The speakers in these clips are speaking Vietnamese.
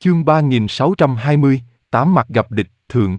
Chương 3620, Tám mặt gặp địch, thượng.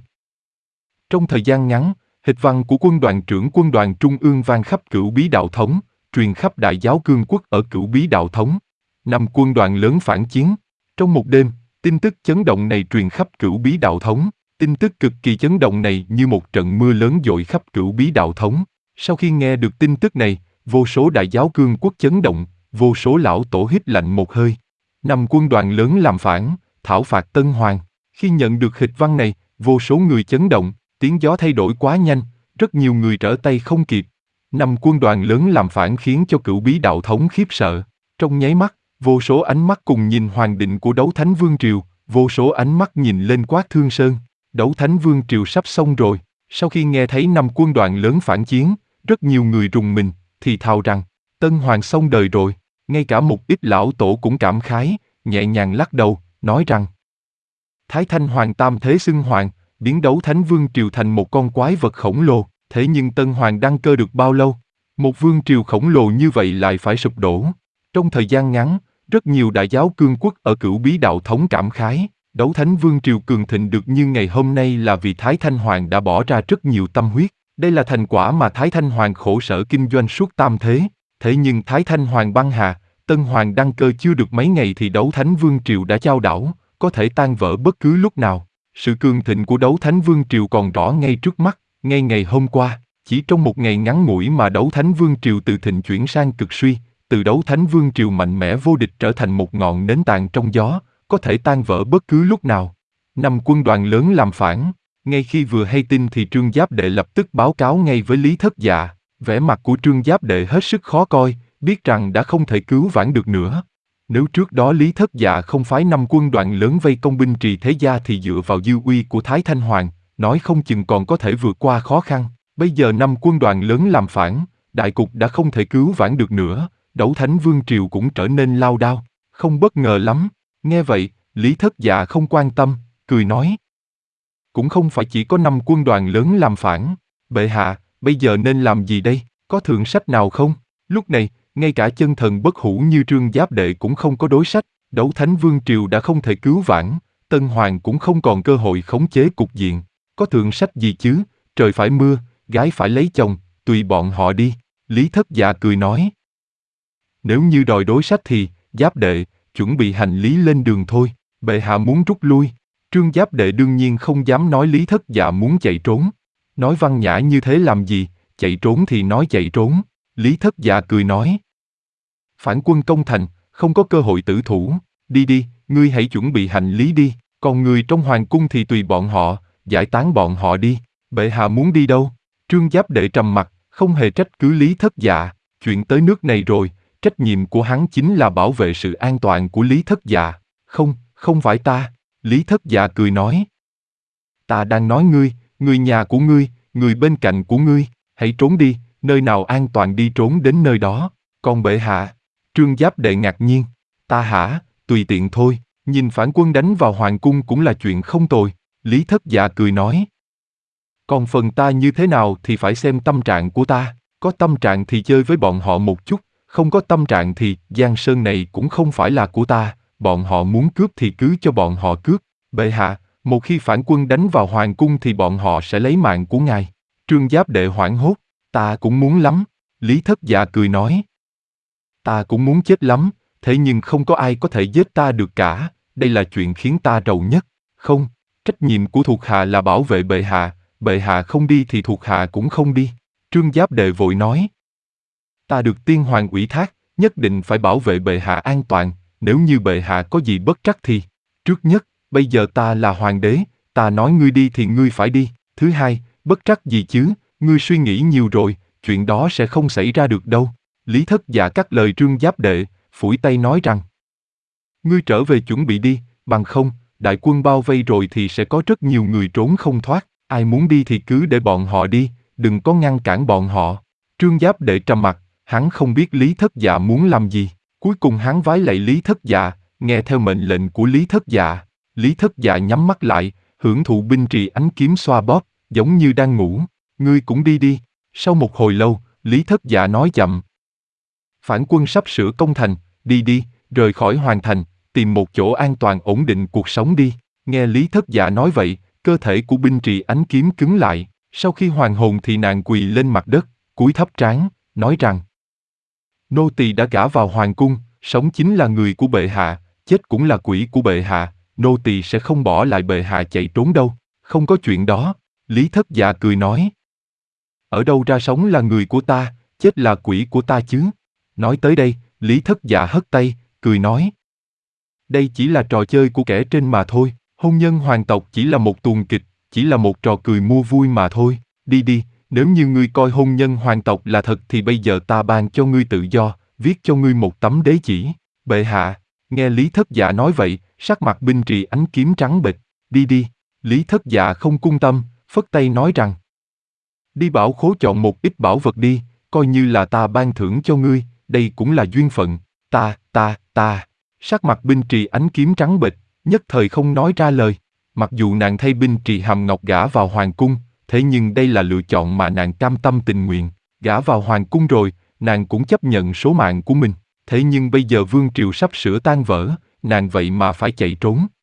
Trong thời gian ngắn, hịch văn của quân đoàn trưởng quân đoàn trung ương vang khắp Cửu Bí Đạo Thống, truyền khắp Đại Giáo Cương Quốc ở Cửu Bí Đạo Thống. 5 quân đoàn lớn phản chiến. Trong một đêm, tin tức chấn động này truyền khắp Cửu Bí Đạo Thống. Tin tức cực kỳ chấn động này như một trận mưa lớn dội khắp Cửu Bí Đạo Thống. Sau khi nghe được tin tức này, vô số Đại Giáo Cương Quốc chấn động, vô số lão tổ hít lạnh một hơi. 5 quân đoàn lớn làm phản, thảo phạt Tân Hoàng. Khi nhận được hịch văn này, vô số người chấn động, tiếng gió thay đổi quá nhanh, rất nhiều người trở tay không kịp. 5 quân đoàn lớn làm phản khiến cho Cửu Bí Đạo Thống khiếp sợ. Trong nháy mắt, vô số ánh mắt cùng nhìn hoàng định của Đấu Thánh Vương Triều, vô số ánh mắt nhìn lên Quát Thương Sơn. Đấu Thánh Vương Triều sắp xong rồi. Sau khi nghe thấy 5 quân đoàn lớn phản chiến, rất nhiều người rùng mình, thì thào rằng, Tân Hoàng xong đời rồi. Ngay cả một ít lão tổ cũng cảm khái, nhẹ nhàng lắc đầu, nói rằng Thái Thanh Hoàng tam thế xưng hoàng, biến Đấu Thánh Vương Triều thành một con quái vật khổng lồ, thế nhưng Tân Hoàng đăng cơ được bao lâu? Một vương triều khổng lồ như vậy lại phải sụp đổ. Trong thời gian ngắn, rất nhiều đại giáo cương quốc ở Cửu Bí Đạo Thống cảm khái, Đấu Thánh Vương Triều cường thịnh được như ngày hôm nay là vì Thái Thanh Hoàng đã bỏ ra rất nhiều tâm huyết. Đây là thành quả mà Thái Thanh Hoàng khổ sở kinh doanh suốt tam thế. Thế nhưng Thái Thanh Hoàng băng hà, Tân Hoàng đăng cơ chưa được mấy ngày thì Đấu Thánh Vương Triều đã chao đảo, có thể tan vỡ bất cứ lúc nào. Sự cường thịnh của Đấu Thánh Vương Triều còn rõ ngay trước mắt, ngay ngày hôm qua, chỉ trong một ngày ngắn ngủi mà Đấu Thánh Vương Triều từ thịnh chuyển sang cực suy, từ Đấu Thánh Vương Triều mạnh mẽ vô địch trở thành một ngọn nến tàn trong gió, có thể tan vỡ bất cứ lúc nào. 5 quân đoàn lớn làm phản, ngay khi vừa hay tin thì Trương Giáp Đệ lập tức báo cáo ngay với Lý Thất Dạ, vẻ mặt của Trương Giáp Đệ hết sức khó coi, biết rằng đã không thể cứu vãn được nữa. Nếu trước đó Lý Thất Dạ không phái 5 quân đoàn lớn vây công binh Trì Thế Gia thì dựa vào dư uy của Thái Thanh Hoàng, nói không chừng còn có thể vượt qua khó khăn. Bây giờ 5 quân đoàn lớn làm phản, đại cục đã không thể cứu vãn được nữa, Đấu Thánh Vương Triều cũng trở nên lao đao. Không bất ngờ lắm. Nghe vậy, Lý Thất Dạ không quan tâm, cười nói. Cũng không phải chỉ có 5 quân đoàn lớn làm phản. Bệ hạ, bây giờ nên làm gì đây? Có thượng sách nào không? Lúc này, ngay cả chân thần bất hủ như Trương Giáp Đệ cũng không có đối sách. Đấu Thánh Vương Triều đã không thể cứu vãn, Tân Hoàng cũng không còn cơ hội khống chế cục diện. Có thượng sách gì chứ? Trời phải mưa, gái phải lấy chồng, tùy bọn họ đi. Lý Thất Dạ cười nói. Nếu như đòi đối sách thì, Giáp Đệ, chuẩn bị hành lý lên đường thôi. Bệ hạ muốn rút lui. Trương Giáp Đệ đương nhiên không dám nói Lý Thất Dạ muốn chạy trốn. Nói văn nhã như thế làm gì, chạy trốn thì nói chạy trốn. Lý Thất Dạ cười nói. Phản quân công thành, không có cơ hội tử thủ. Đi đi, ngươi hãy chuẩn bị hành lý đi. Còn người trong hoàng cung thì tùy bọn họ, giải tán bọn họ đi. Bệ hạ muốn đi đâu? Trương Giáp Đệ trầm mặt, không hề trách cứ Lý Thất Dạ. Chuyện tới nước này rồi, trách nhiệm của hắn chính là bảo vệ sự an toàn của Lý Thất Dạ. Không, không phải ta. Lý Thất Dạ cười nói. Ta đang nói ngươi, người nhà của ngươi, người bên cạnh của ngươi. Hãy trốn đi, nơi nào an toàn đi trốn đến nơi đó. Còn bệ hạ? Trương Giáp Đệ ngạc nhiên. Ta hả? Tùy tiện thôi. Nhìn phản quân đánh vào hoàng cung cũng là chuyện không tồi. Lý Thất Dạ cười nói. Còn phần ta như thế nào thì phải xem tâm trạng của ta. Có tâm trạng thì chơi với bọn họ một chút. Không có tâm trạng thì Giang Sơn này cũng không phải là của ta. Bọn họ muốn cướp thì cứ cho bọn họ cướp. Bệ hạ, một khi phản quân đánh vào hoàng cung thì bọn họ sẽ lấy mạng của ngài. Trương Giáp Đệ hoảng hốt. Ta cũng muốn lắm. Lý Thất Dạ cười nói. Ta cũng muốn chết lắm, thế nhưng không có ai có thể giết ta được cả. Đây là chuyện khiến ta rầu nhất. Không, trách nhiệm của thuộc hạ là bảo vệ bệ hạ không đi thì thuộc hạ cũng không đi. Trương Giáp Đệ vội nói. Ta được tiên hoàng ủy thác, nhất định phải bảo vệ bệ hạ an toàn, nếu như bệ hạ có gì bất trắc thì. Trước nhất, bây giờ ta là hoàng đế, ta nói ngươi đi thì ngươi phải đi. Thứ hai, bất trắc gì chứ, ngươi suy nghĩ nhiều rồi, chuyện đó sẽ không xảy ra được đâu. Lý Thất Dạ cắt lời Trương Giáp Đệ, phủi tay nói rằng. Ngươi trở về chuẩn bị đi, bằng không, đại quân bao vây rồi thì sẽ có rất nhiều người trốn không thoát. Ai muốn đi thì cứ để bọn họ đi, đừng có ngăn cản bọn họ. Trương Giáp Đệ trầm mặt, hắn không biết Lý Thất Dạ muốn làm gì. Cuối cùng hắn vái lạy Lý Thất Dạ, nghe theo mệnh lệnh của Lý Thất Dạ. Lý Thất Dạ nhắm mắt lại, hưởng thụ binh trì ánh kiếm xoa bóp, giống như đang ngủ. Ngươi cũng đi đi. Sau một hồi lâu, Lý Thất Dạ nói chậm. Phản quân sắp sửa công thành, đi đi, rời khỏi hoàng thành, tìm một chỗ an toàn ổn định cuộc sống đi. Nghe Lý Thất Dạ nói vậy, cơ thể của Binh Trì Ánh Kiếm cứng lại, sau khi hoàn hồn thì nàng quỳ lên mặt đất, cúi thấp trán, nói rằng: Nô tỳ đã gả vào hoàng cung, sống chính là người của bệ hạ, chết cũng là quỷ của bệ hạ, nô tỳ sẽ không bỏ lại bệ hạ chạy trốn đâu. Không có chuyện đó, Lý Thất Dạ cười nói. Ở đâu ra sống là người của ta, chết là quỷ của ta chứ? Nói tới đây, Lý Thất Dạ hất tay, cười nói. Đây chỉ là trò chơi của kẻ trên mà thôi, hôn nhân hoàng tộc chỉ là một tuồng kịch, chỉ là một trò cười mua vui mà thôi. Đi đi, nếu như ngươi coi hôn nhân hoàng tộc là thật thì bây giờ ta ban cho ngươi tự do, viết cho ngươi một tấm đế chỉ. Bệ hạ, nghe Lý Thất Dạ nói vậy, sắc mặt Binh Trì Ánh Kiếm trắng bệch. Đi đi, Lý Thất Dạ không cung tâm, phất tay nói rằng. Đi Bảo Khố chọn một ít bảo vật đi, coi như là ta ban thưởng cho ngươi, đây cũng là duyên phận. Ta. Sắc mặt Binh Trì Ánh Kiếm trắng bệch, nhất thời không nói ra lời. Mặc dù nàng thay Binh Trì Hàm Ngọc gả vào hoàng cung, thế nhưng đây là lựa chọn mà nàng cam tâm tình nguyện. Gả vào hoàng cung rồi, nàng cũng chấp nhận số mạng của mình. Thế nhưng bây giờ vương triều sắp sửa tan vỡ, nàng vậy mà phải chạy trốn.